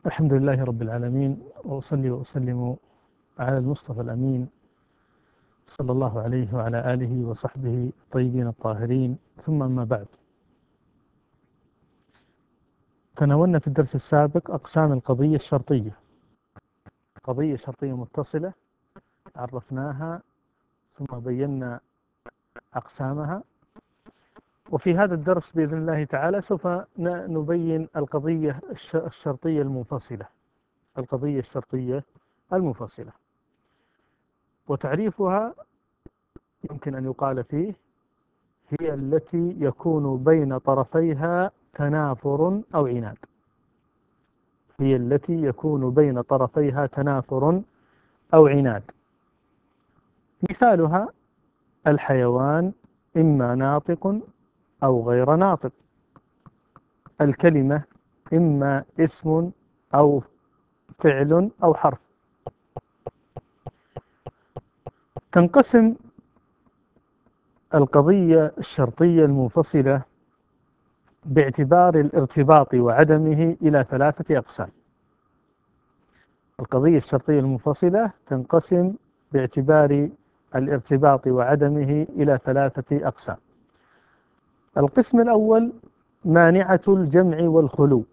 الحمد لله رب العالمين، وأصلي وأسلم على المصطفى الأمين صلى الله عليه وعلى آله وصحبه الطيبين الطاهرين، ثم أما بعد. تناولنا في الدرس السابق أقسام القضية الشرطية. قضية شرطية متصلة عرفناها ثم بينا أقسامها، وفي هذا الدرس بإذن الله تعالى سوف نبين القضية الشرطية المنفصلة. القضية الشرطية المنفصلة، وتعريفها يمكن أن يقال فيه: هي التي يكون بين طرفيها تنافر أو عناد. هي التي يكون بين طرفيها تنافر أو عناد. مثالها الحيوان إما ناطق أو غير ناطق، الكلمة إما اسم أو فعل أو حرف. تنقسم القضية الشرطية المنفصلة باعتبار الارتباط وعدمه إلى ثلاثة أقسام. القضية الشرطية المنفصلة تنقسم باعتبار الارتباط وعدمه إلى ثلاثة أقسام. القسم الأول مانعة الجمع والخلو.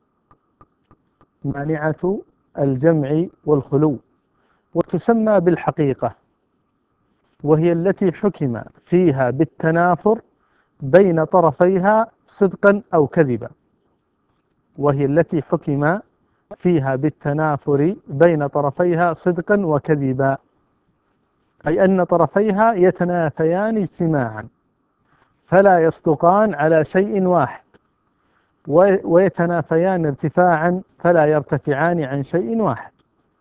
مانعة الجمع والخلو، وتسمى بالحقيقة، وهي التي حكم فيها بالتنافر بين طرفيها صدقا أو كذبا. وهي التي حكم فيها بالتنافر بين طرفيها صدقا وكذبا، أي أن طرفيها يتنافيان اجتماعا فلا يصدقان على شيء واحد، ويتنافيان ارتفاعا فلا يرتفعان عن شيء واحد.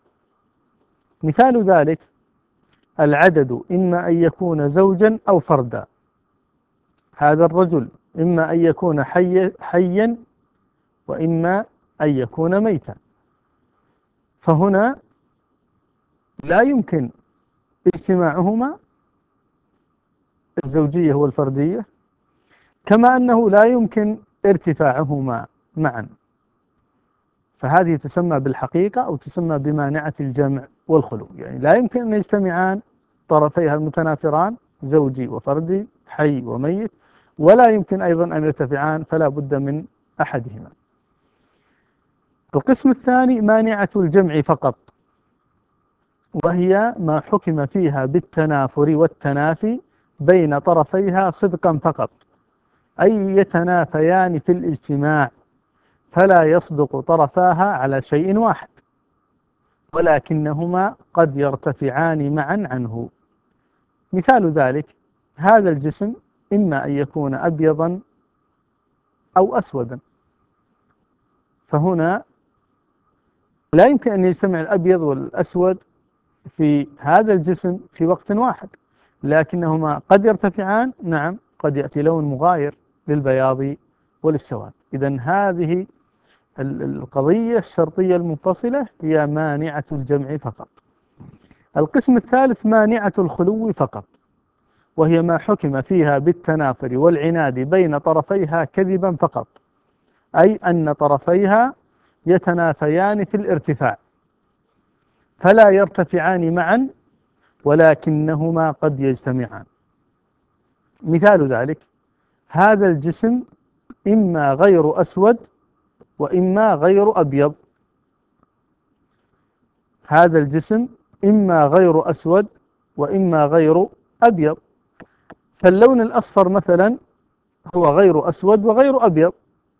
مثال ذلك: العدد إما أن يكون زوجا أو فردا. هذا الرجل إما أن يكون حيا وإما أن يكون ميتا. فهنا لا يمكن اجتماعهما، الزوجية والفردية، كما أنه لا يمكن ارتفاعهما معا. فهذه تسمى بالحقيقة أو تسمى بمانعة الجمع والخلو. يعني لا يمكن أن يجتمعان طرفيها المتنافران، زوجي وفردي، حي وميت، ولا يمكن أيضا أن يرتفعان، فلا بد من أحدهما. القسم الثاني مانعة الجمع فقط، وهي ما حكم فيها بالتنافر والتنافي بين طرفيها صدقا فقط، أي يتنافيان في الاجتماع فلا يصدق طرفاها على شيء واحد، ولكنهما قد يرتفعان معا عنه. مثال ذلك: هذا الجسم إما أن يكون أبيضا أو أسودا. فهنا لا يمكن أن يجتمع الأبيض والأسود في هذا الجسم في وقت واحد، لكنهما قد يرتفعان. نعم، قد يأتي لون مغاير للبياض وللسواد. إذن هذه القضية الشرطية المنفصلة هي مانعة الجمع فقط. القسم الثالث مانعة الخلو فقط، وهي ما حكم فيها بالتنافر والعناد بين طرفيها كذبا فقط، أي أن طرفيها يتنافيان في الارتفاع فلا يرتفعان معا، ولكنهما قد يجتمعان. مثال ذلك: هذا الجسم إما غير أسود وإما غير أبيض. هذا الجسم إما غير أسود وإما غير أبيض. فاللون الأصفر مثلا هو غير أسود وغير أبيض،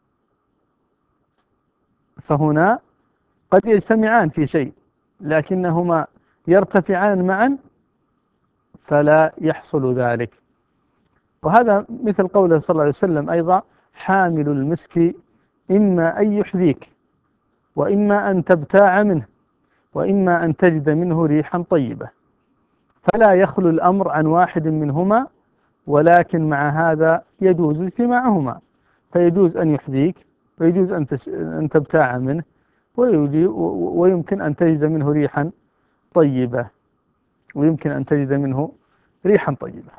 فهنا قد يجتمعان في شيء لكنهما يرتفعان معا فلا يحصل ذلك. وهذا مثل قوله صلى الله عليه وسلم أيضا: حامل المسك إما أن يحذيك وإما أن تبتاع منه وإما أن تجد منه ريحا طيبة. فلا يخلو الأمر عن واحد منهما، ولكن مع هذا يجوز اجتماعهما، فيجوز أن يحذيك ويجوز أن تبتاع منه، ويمكن أن تجد منه ريحا طيبة، ويمكن أن تجد منه ريحا طيبة.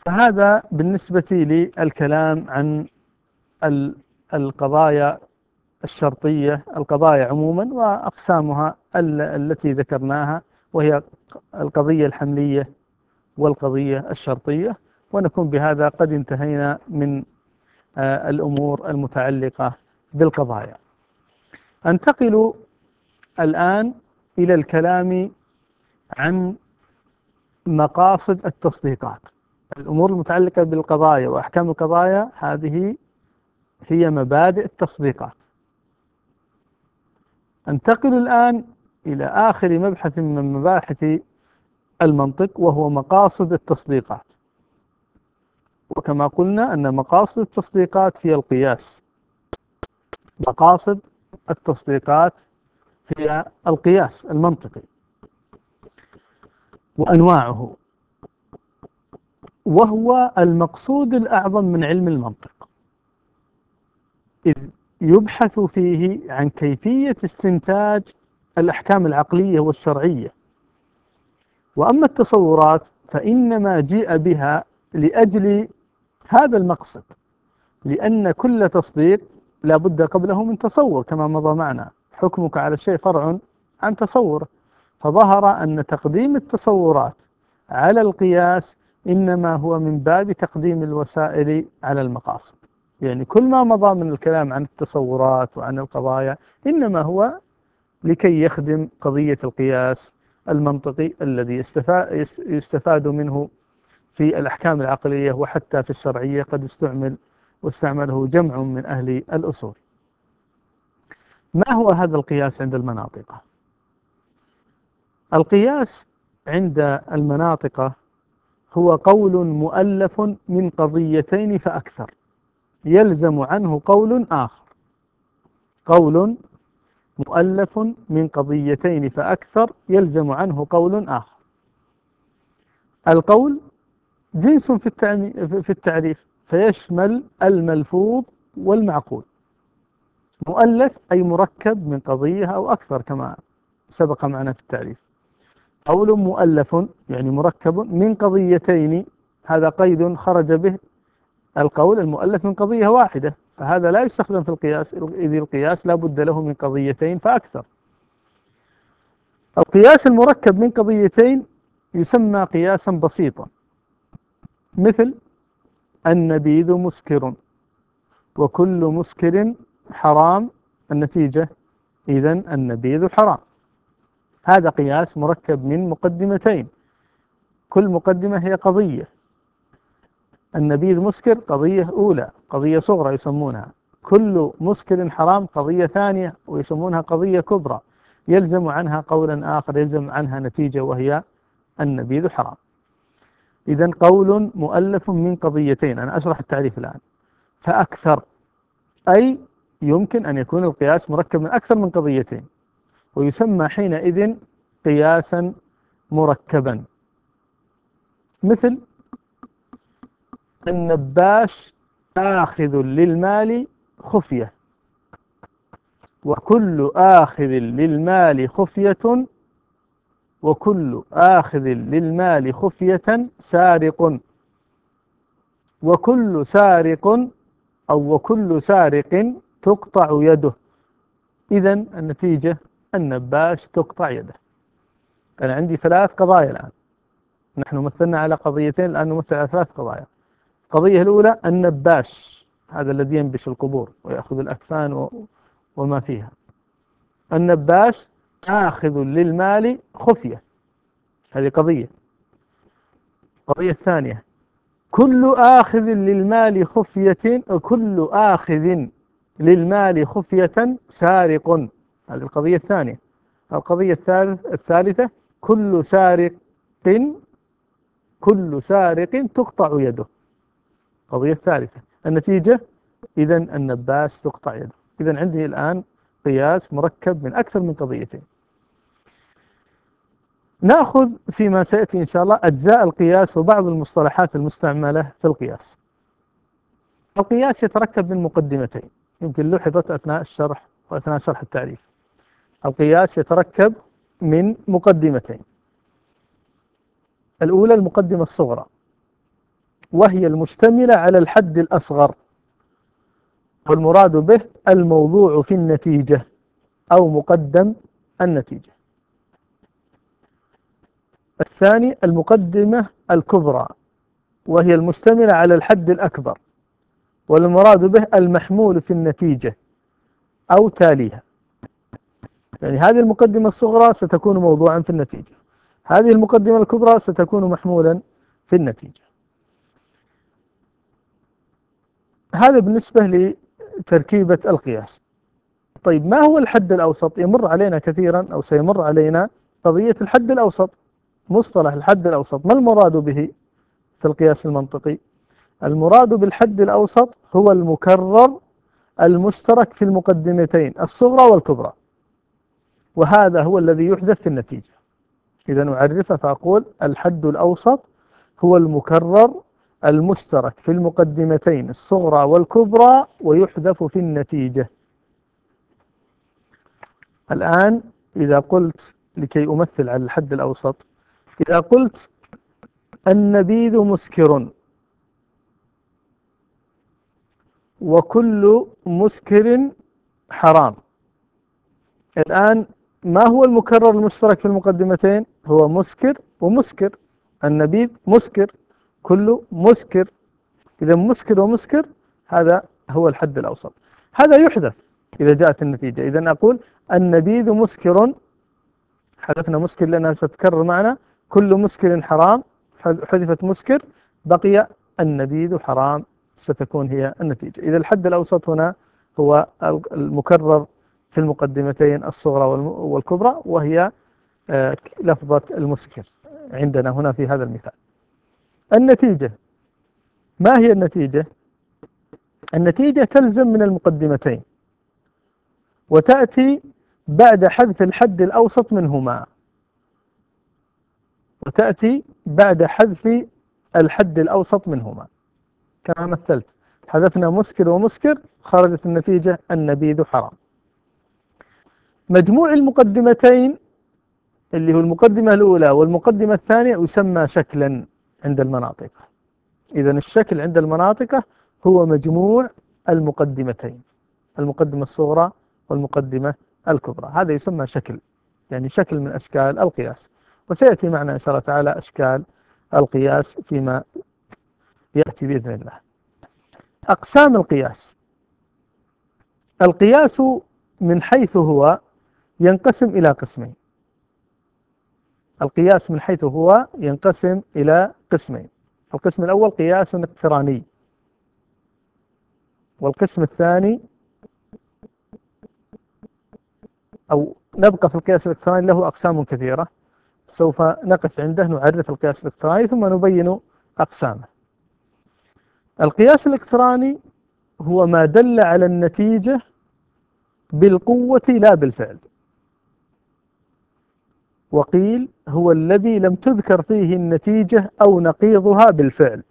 فهذا بالنسبة للكلام عن القضايا الشرطية، القضايا عموما وأقسامها التي ذكرناها، وهي القضية الحملية والقضية الشرطية. ونكون بهذا قد انتهينا من الأمور المتعلقة بالقضايا. أنتقل الآن إلى الكلام عن مقاصد التصديقات. الأمور المتعلقة بالقضايا وأحكام القضايا هذه هي مبادئ التصديقات. أنتقل الآن إلى آخر مبحث من مباحث المنطق، وهو مقاصد التصديقات. وكما قلنا أن مقاصد التصديقات هي القياس. مقاصد التصديقات هي القياس المنطقي وأنواعه، وهو المقصود الأعظم من علم المنطق، إذ يبحث فيه عن كيفية استنتاج الأحكام العقلية والشرعية. وأما التصورات فإنما جيء بها لأجل هذا المقصد، لأن كل تصديق لا بد قبله من تصور، كما مضى معنا حكمك على الشيء فرع عن تصور. فظهر أن تقديم التصورات على القياس إنما هو من باب تقديم الوسائل على المقاصد. يعني كل ما مضى من الكلام عن التصورات وعن القضايا إنما هو لكي يخدم قضية القياس المنطقي الذي يستفاد منه في الأحكام العقلية وحتى في الشرعية، قد واستعمله جمع من أهل الأصول. ما هو هذا القياس عند المناطق؟ القياس عند المناطق هو قول مؤلف من قضيتين فأكثر يلزم عنه قول آخر. قول مؤلف من قضيتين فأكثر يلزم عنه قول آخر. القول جنس في التعريف، فيشمل الملفوظ والمعقول. مؤلف أي مركب من قضية أو أكثر كما سبق معنا في التعريف. قول مؤلف يعني مركب من قضيتين، هذا قيد خرج به القول المؤلف من قضية واحدة، فهذا لا يستخدم في القياس، إذ القياس لا بد له من قضيتين فأكثر. القياس المركب من قضيتين يسمى قياسا بسيطا، مثل النبيذ مسكر وكل مسكر حرام، النتيجة إذن النبيذ حرام. هذا قياس مركب من مقدمتين، كل مقدمة هي قضية. النبيذ مسكر قضية أولى، قضية صغرى يسمونها. كل مسكر حرام قضية ثانية ويسمونها قضية كبرى، يلزم عنها قولا آخر، يلزم عنها نتيجة وهي النبيذ حرام. إذن قول مؤلف من قضيتين، أنا أشرح التعريف الآن. فأكثر أي يمكن أن يكون القياس مركب من أكثر من قضيتين، ويسمى حينئذ قياسا مركبا. مثل النباش آخذ للمال خفية، وكل آخذ للمال خفية، وكل آخذ للمال خفية سارق، وكل سارق أو وكل سارق تقطع يده. إذن النتيجة النباش تقطع يده. أنا عندي 3 قضايا الآن، نحن مثلنا على قضيتين، الآن نمثل على 3 قضايا. القضية الأولى النباش، هذا الذي ينبش القبور ويأخذ الأكفان وما فيها. النباش آخذ للمال خفية، هذه قضية. القضية الثانية كل آخذ للمال خفية، كل آخذ للمال خفية سارق، هذه القضية الثانية. القضية الثالثة كل سارق تقطع يده، القضية الثالثة. النتيجة إذن النباش تقطع يده. إذن عندي الآن قياس مركب من أكثر من قضيتين. نأخذ فيما سيأتي إن شاء الله أجزاء القياس وبعض المصطلحات المستعملة في القياس. القياس يتركب من مقدمتين، يمكن لوحظت أثناء الشرح وأثناء شرح التعريف. القياس يتركب من مقدمتين. الأولى المقدمة الصغرى، وهي المشتملة على الحد الأصغر والمراد به الموضوع في النتيجة أو مقدم النتيجة. الثاني المقدمة الكبرى، وهي المشتملة على الحد الأكبر، والمراد به المحمول في النتيجة أو تاليها. يعني هذه المقدمة الصغرى ستكون موضوعا في النتيجة، هذه المقدمة الكبرى ستكون محمولا في النتيجة. هذا بالنسبة لتركيبة القياس. طيب ما هو الحد الأوسط؟ يمر علينا كثيرا أو سيمر علينا قضية الحد الأوسط. مصطلح الحد الأوسط ما المراد به في القياس المنطقي؟ المراد بالحد الأوسط هو المكرر المشترك في المقدمتين الصغرى والكبرى، وهذا هو الذي يحدث في النتيجة. إذا أعرفه فأقول الحد الأوسط هو المكرر المشترك في المقدمتين الصغرى والكبرى ويحذف في النتيجة. الآن إذا قلت لكي أمثل على الحد الأوسط، إذا قلت النبيذ مسكر وكل مسكر حرام، الآن ما هو المكرر المشترك في المقدمتين؟ هو مسكر ومسكر. النبيذ مسكر، كل مسكر، إذا مسكر ومسكر هذا هو الحد الأوسط. هذا يحذف إذا جاءت النتيجة. إذا أقول النبيذ مسكر، حذفنا مسكر لأنها ستتكرر معنا، كل مسكر حرام، حذفت مسكر، بقي النبيذ حرام، ستكون هي النتيجة. إذا الحد الأوسط هنا هو المكرر في المقدمتين الصغرى والكبرى، وهي لفظة المسكر عندنا هنا في هذا المثال. النتيجة، ما هي النتيجة؟ النتيجة تلزم من المقدمتين وتأتي بعد حذف الحد الأوسط منهما، وتأتي بعد حذف الحد الأوسط منهما. كما مثلت، حذفنا مسكر ومسكر، خرجت النتيجة النبيذ حرام. مجموع المقدمتين اللي هو المقدمة الأولى والمقدمة الثانية يسمى شكلا عند المناطق. إذن الشكل عند المناطق هو مجموع المقدمتين، المقدمة الصغرى والمقدمة الكبرى، هذا يسمى شكل، يعني شكل من أشكال القياس. وسيأتي معنا إن شاء الله تعالى أشكال القياس فيما يأتي بإذن الله. أقسام القياس. القياس من حيث هو ينقسم إلى قسمين. القياس من حيث هو ينقسم إلى قسمين. القسم الأول قياس اقتراني، والقسم الثاني، أو نبقى في القياس الاقتراني، له أقسام كثيرة، سوف نقف عنده نعرف القياس الاقتراني ثم نبين أقسامه. القياس الاقتراني هو ما دل على النتيجة بالقوة لا بالفعل، وقيل هو الذي لم تذكر فيه النتيجة أو نقيضها بالفعل.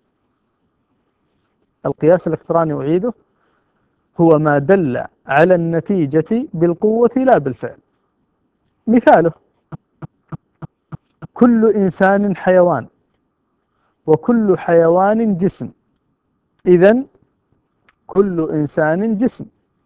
القياس الاقتراني أعيده، هو ما دل على النتيجة بالقوة لا بالفعل. مثاله: كل إنسان حيوان، وكل حيوان جسم، إذن كل إنسان جسم.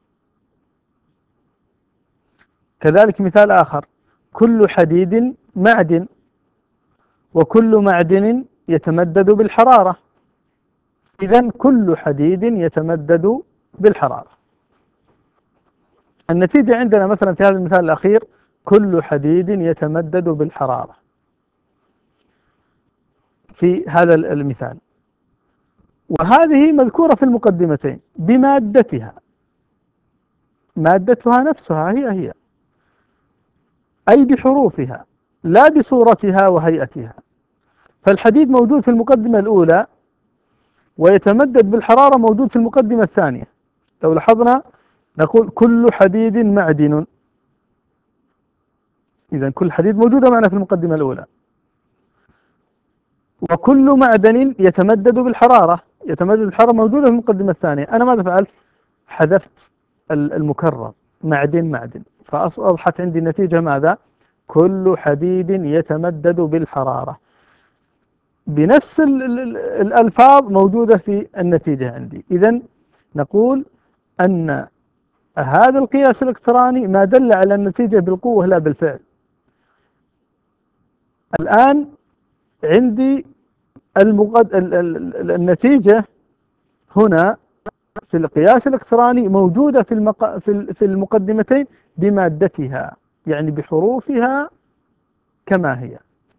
كذلك مثال آخر: كل حديد معدن، وكل معدن يتمدد بالحرارة، إذن كل حديد يتمدد بالحرارة. النتيجة عندنا مثلا في هذا المثال الأخير كل حديد يتمدد بالحرارة في هذا المثال، وهذه مذكورة في المقدمتين بمادتها، مادتها نفسها هي أي بحروفها لا بصورتها وهيئتها. فالحديد موجود في المقدمة الأولى، ويتمدد بالحرارة موجود في المقدمة الثانية. لو لاحظنا نقول كل حديد معدن، إذن كل حديد موجودة معنا في المقدمة الأولى، وكل معدن يتمدد بالحرارة، يتمدد بالحرارة موجودة في المقدمة الثانية. أنا ماذا فعلت؟ حذفت المكرر معدن، فأصبحت عندي النتيجة ماذا؟ كل حديد يتمدد بالحرارة، بنفس الألفاظ موجودة في النتيجة عندي. إذن نقول أن هذا القياس الاقتراني ما دل على النتيجة بالقوة لا بالفعل. الآن عندي النتيجة هنا في القياس الاقتراني موجودة في المقدمتين بمادتها، يعني بحروفها كما هي.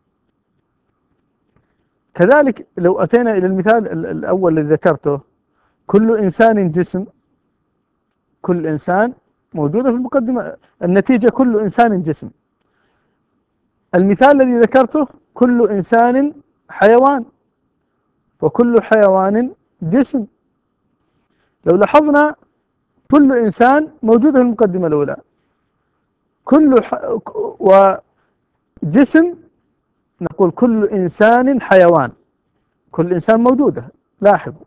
كذلك لو أتينا إلى المثال الأول الذي ذكرته، كل إنسان جسم، كل إنسان موجودة في المقدمة، النتيجة كل إنسان جسم. المثال الذي ذكرته كل إنسان حيوان، وكل حيوان جسم. لو لاحظنا كل إنسان موجودة في المقدمة الأولى، وجسم نقول كل إنسان حيوان، كل إنسان موجودة. لاحظوا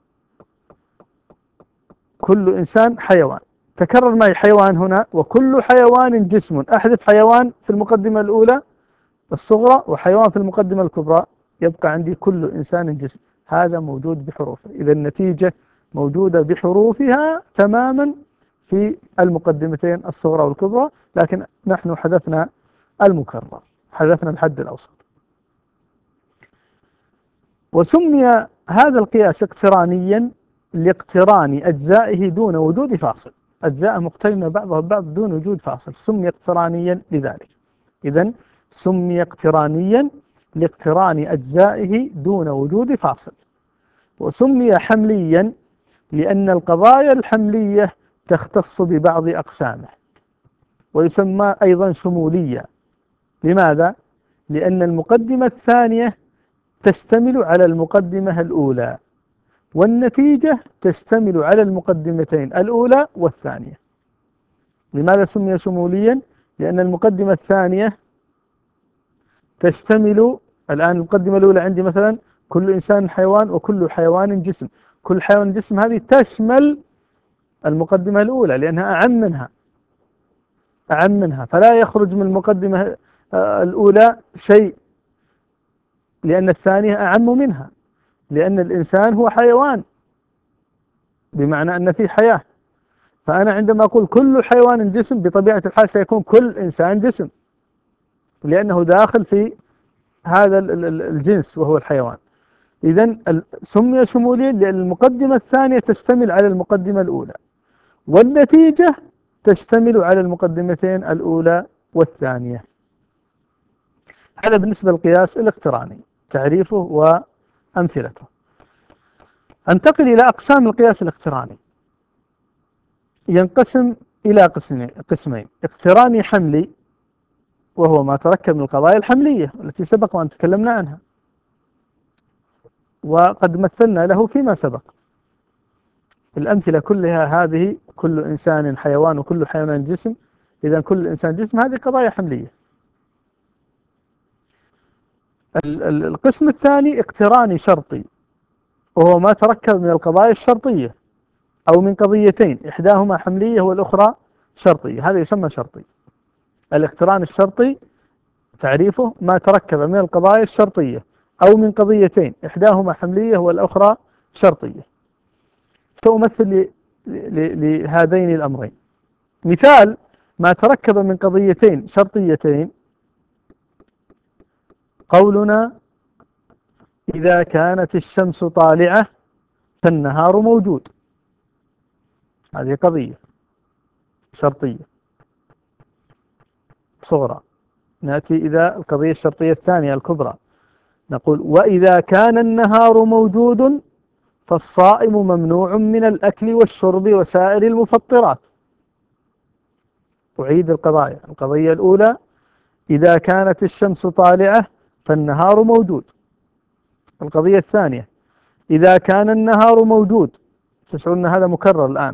كل إنسان حيوان، تكرر معي حيوان هنا، وكل حيوان جسم. أحذف حيوان في المقدمة الأولى الصغرى وحيوان في المقدمة الكبرى، يبقى عندي كل إنسان جسم. هذا موجود بحروفه، إذا النتيجة موجودة بحروفها تماما في المقدمتين الصغرى والكبرى، لكن نحن حذفنا المكرر، حذفنا الحد الأوسط. وسمي هذا القياس اقترانيا لاقتران أجزائه دون وجود فاصل، أجزاء مقترنة بعضها ببعض دون وجود فاصل، سمي اقترانيا لذلك. إذن سمي اقترانيا لاقتران أجزائه دون وجود فاصل. وسمي حمليا لأن القضايا الحملية تختص ببعض أقسامه. ويسمى أيضا شموليا. لماذا؟ لأن المقدمة الثانية تشتمل على المقدمة الأولى، والنتيجة تشتمل على المقدمتين الأولى والثانية. لماذا سمي شموليا؟ لأن المقدمة الثانية تشتمل، الآن المقدمة الأولى عندي مثلا كل إنسان حيوان وكل حيوان جسم، كل حيوان جسم هذه تشمل المقدمة الأولى لأنها أعم منها، فلا يخرج من المقدمة الأولى شيء، لأن الثانية أعم منها، لأن الإنسان هو حيوان بمعنى أن فيه حياة. فأنا عندما أقول كل حيوان جسم بطبيعة الحال سيكون كل إنسان جسم، لأنه داخل في هذا الجنس وهو الحيوان. إذن سمي شموليا لأن المقدمة الثانية تشتمل على المقدمة الأولى، والنتيجة تشتمل على المقدمتين الأولى والثانية. هذا بالنسبة للقياس الاقتراني، تعريفه وأمثلته. أنتقل إلى أقسام القياس الاقتراني. ينقسم إلى قسمين: اقتراني حملي، وهو ما تركب من القضايا الحملية التي سبق وأن تكلمنا عنها وقد مثلنا له فيما سبق. الأمثلة كلها هذه: كل إنسان حيوان وكل حيوان جسم، إذا كل إنسان جسم، هذه قضايا حملية. القسم الثاني اقتراني شرطي، وهو ما تركب من القضايا الشرطية أو من قضيتين إحداهما حملية والأخرى شرطية، هذا يسمى شرطي. الاقتران الشرطي تعريفه ما تركب من القضايا الشرطية أو من قضيتين إحداهما حملية والأخرى شرطية. سأمثل لهذين الأمرين. مثال ما تركب من قضيتين شرطيتين: قولنا إذا كانت الشمس طالعة فالنهار موجود، هذه قضية شرطية صغرى. نأتي إلى القضية الشرطية الثانية الكبرى، نقول وإذا كان النهار موجود فالصائم ممنوع من الأكل والشرب وسائر المفطرات. أعيد القضايا: القضية الأولى إذا كانت الشمس طالعة فالنهار موجود. القضية الثانية إذا كان النهار موجود، تشعرون هذا مكرر الآن،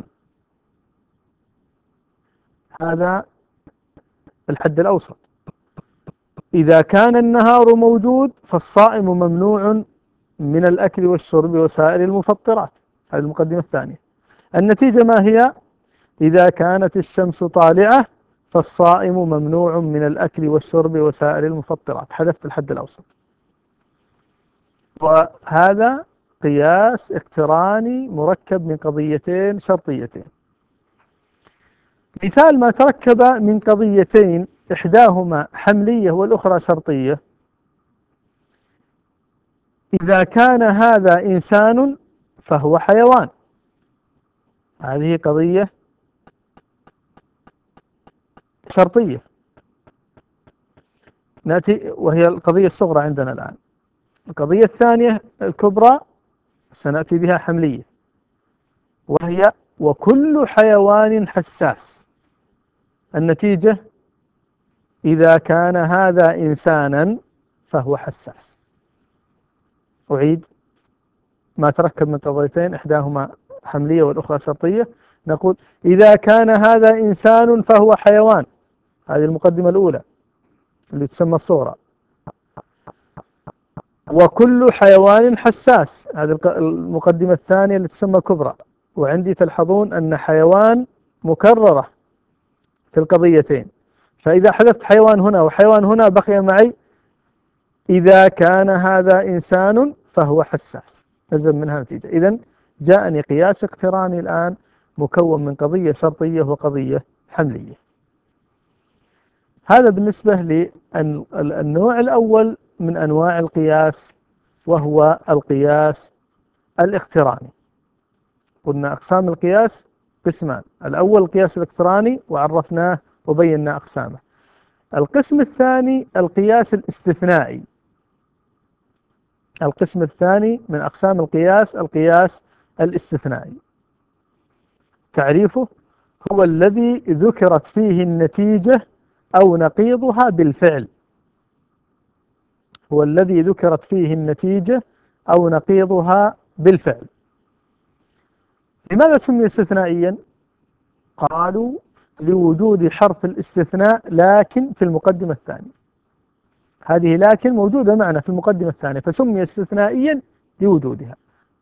هذا الحد الأوسط. إذا كان النهار موجود فالصائم ممنوع من الأكل والشرب وسائر المفطرات، هذه المقدمة الثانية. النتيجة ما هي؟ إذا كانت الشمس طالعة فالصائم ممنوع من الأكل والشرب وسائر المفطرات، حذفت الحد الأوسط. وهذا قياس اقتراني مركب من قضيتين شرطيتين. مثال ما تركب من قضيتين إحداهما حملية والأخرى شرطية: إذا كان هذا إنسان فهو حيوان. هذه قضية شرطية نأتي، وهي القضية الصغرى عندنا الآن. القضية الثانية الكبرى سنأتي بها حملية، وهي وكل حيوان حساس. النتيجة: إذا كان هذا إنسانا فهو حساس. أعيد ما تركب من قضيتين إحداهما حملية والأخرى شرطية. نقول: إذا كان هذا إنسان فهو حيوان. هذه المقدمة الأولى اللي تسمى الصغرى. وكل حيوان حساس، هذه المقدمة الثانية اللي تسمى الكبرى. وعندي تلحظون أن حيوان مكررة في القضيتين، فإذا حذفت حيوان هنا وحيوان هنا بقي معي إذا كان هذا إنسان فهو حساس. نزل منها نتيجة. إذن جاءني قياس اقتراني الآن مكون من قضية شرطية وقضية حملية. هذا بالنسبة للنوع الأول من أنواع القياس، وهو القياس الاقتراني. قلنا أقسام القياس قسمان: الأول القياس الاقتراني وعرفناه وبينا أقسامه. القسم الثاني القياس الاستثنائي. القسم الثاني من أقسام القياس القياس الاستثنائي. تعريفه: هو الذي ذكرت فيه النتيجة أو نقيضها بالفعل. هو الذي ذكرت فيه النتيجة أو نقيضها بالفعل. لماذا سمي استثنائيا؟ قالوا: لوجود حرف الاستثناء لكن في المقدمة الثانية. هذه لكن موجودة معنا في المقدمة الثانية، فسمي استثنائيا لوجودها.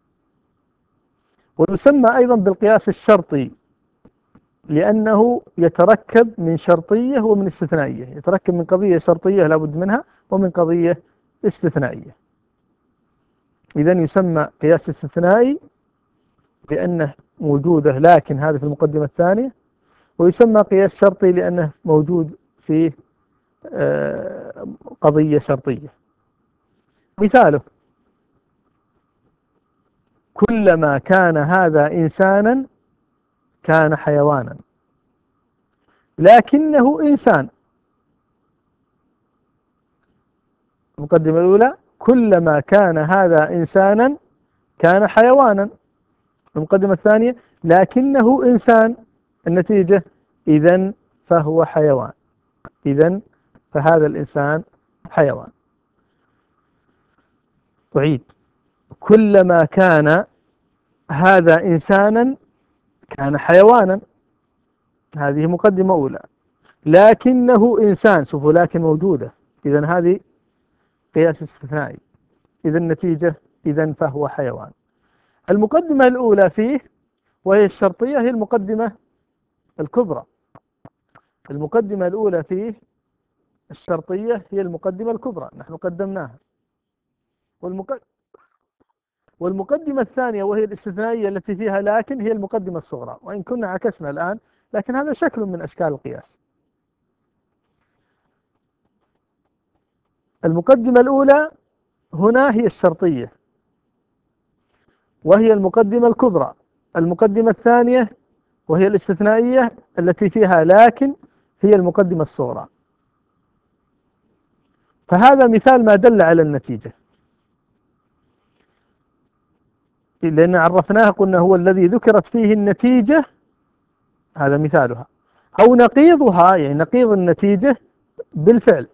ويسمى أيضا بالقياس الشرطي لأنه يتركب من شرطية ومن استثنائية. يتركب من قضية شرطية لا بد منها ومن قضية استثنائية. إذن يسمى قياس استثنائي لأنه موجودة لكن هذا في المقدمة الثانية، ويسمى قياس شرطي لأنه موجود في قضية شرطية. مثاله: كلما كان هذا إنسانا كان حيوانا لكنه إنسان. المقدمة الأولى: كلما كان هذا إنسانا كان حيوانا. المقدمة الثانية: لكنه إنسان. النتيجة: إذن فهو حيوان. إذن فهذا الإنسان حيوان. أعيد: كلما كان هذا إنسانا كان حيوانا. هذه مقدمة أولى. لكنه إنسان، شوفوا لكن موجودة، إذن هذه قياس استثنائي. إذن النتيجة: إذن فهو حيوان. المقدمة الأولى فيه وهي الشرطية هي المقدمة الكبرى. المقدمة الأولى فيه الشرطية هي المقدمة الكبرى، نحن قدمناها. والمقدمة الثانية وهي الاستثنائية التي فيها لكن هي المقدمة الصغرى، وإن كنا عكسنا الآن، لكن هذا شكل من أشكال القياس. المقدمة الأولى هنا هي الشرطية وهي المقدمة الكبرى. المقدمة الثانية وهي الاستثنائية التي فيها لكن هي المقدمة الصغرى. فهذا مثال ما دل على النتيجة، لأن عرفناها قلنا هو الذي ذكرت فيه النتيجة، هذا مثالها، أو نقيضها يعني نقيض النتيجة بالفعل.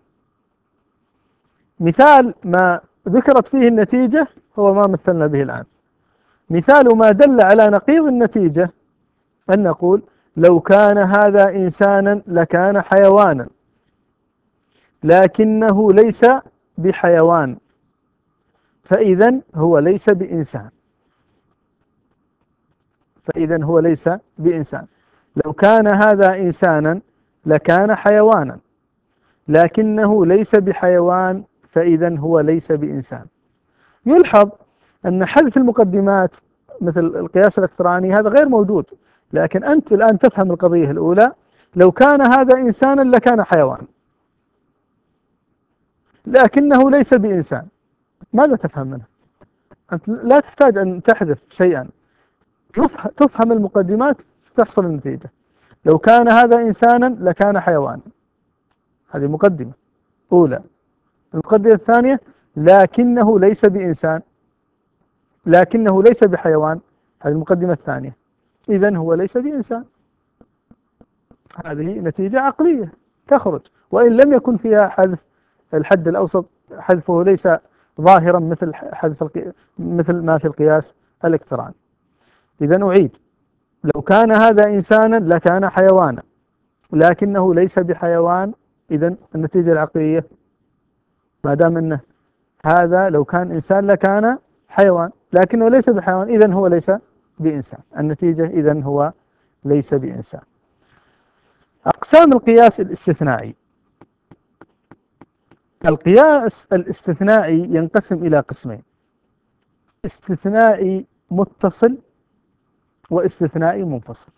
مثال ما ذكرت فيه النتيجة هو ما مثلنا به الآن. مثال ما دل على نقيض النتيجة أن نقول: لو كان هذا إنسانا لكان حيوانا لكنه ليس بحيوان فإذن هو ليس بإنسان. فإذن هو ليس بإنسان. لو كان هذا إنسانا لكان حيوانا لكنه ليس بحيوان فإذن هو ليس بإنسان. يلحظ أن حذف المقدمات مثل القياس الاقتراني هذا غير موجود، لكن أنت الآن تفهم القضية الأولى لو كان هذا إنسانا لكان حيوان لكنه ليس بإنسان. ماذا تفهم منه؟ أنت لا تحتاج أن تحذف شيئا، تفهم المقدمات تحصل النتيجة. لو كان هذا إنسانا لكان حيوانا، هذه مقدمة أولى. المقدمة الثانية لكنه ليس بإنسان، لكنه ليس بحيوان، هذه المقدمة الثانية، إذن هو ليس بإنسان. هذه نتيجة عقلية تخرج، وإن لم يكن فيها حذف الحد الأوسط، حذفه ليس ظاهرا مثل مثل ما في القياس الاقتراني. إذن أعيد: لو كان هذا إنسانا لكان حيوانا لكنه ليس بحيوان، إذن النتيجة العقلية ما دام أنه هذا لو كان إنسان لكان حيوان لكنه ليس بحيوان، إذن هو ليس بإنسان. النتيجة إذن هو ليس بإنسان. أقسام القياس الاستثنائي: القياس الاستثنائي ينقسم إلى قسمين: استثنائي متصل واستثنائي منفصل.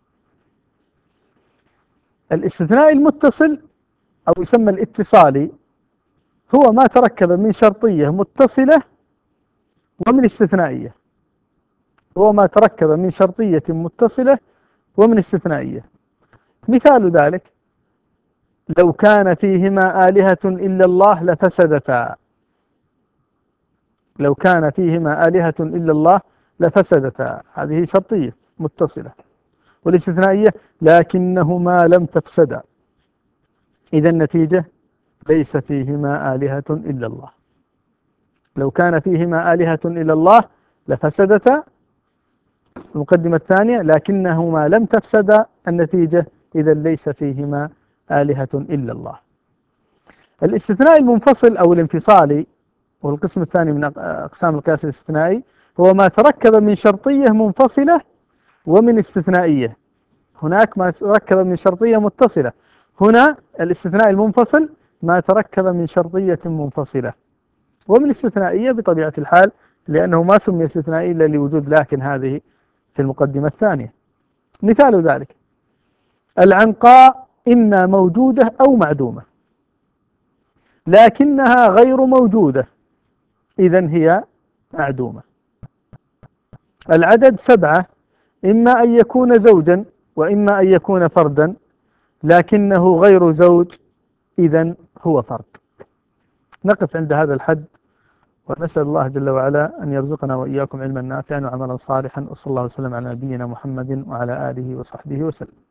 الاستثنائي المتصل أو يسمى الاتصالي هو ما تركب من شرطية متصلة ومن استثنائية، هو ما تركب من شرطية متصلة ومن استثنائية. مثال ذلك: لو كان فيهما آلهة إلا الله لفسدتا. لو كان فيهما آلهة إلا الله لفسدتا، هذه شرطية متصلة. والاستثنائية لكنهما لم تفسدا، إذا النتيجة ليس فيهما آلهة إلا الله. لو كان فيهما آلهة إلا الله لفسدتا، المقدمة الثانية لكنهما لم تفسدا، النتيجة إذا ليس فيهما آلهة إلا الله. الاستثناء المنفصل أو الانفصالي والقسم الثاني من أقسام القياس الاستثنائي هو ما تركب من شرطية منفصلة ومن استثنائية. هناك ما تركب من شرطية متصلة، هنا الاستثناء المنفصل ما تركب من شرطية منفصلة ومن استثنائية بطبيعة الحال، لأنه ما سمي استثنائي إلا لوجود لكن هذه في المقدمة الثانية. مثال ذلك: العنقاء إما موجودة أو معدومة لكنها غير موجودة، إذن هي معدومة. العدد 7 إما أن يكون زوجا وإما أن يكون فردا لكنه غير زوج، إذن هو فرد. نقف عند هذا الحد، ونسأل الله جل وعلا أن يرزقنا وإياكم علما نافعا وعملا صالحا، وصلى الله وسلم على نبينا محمد وعلى آله وصحبه وسلم.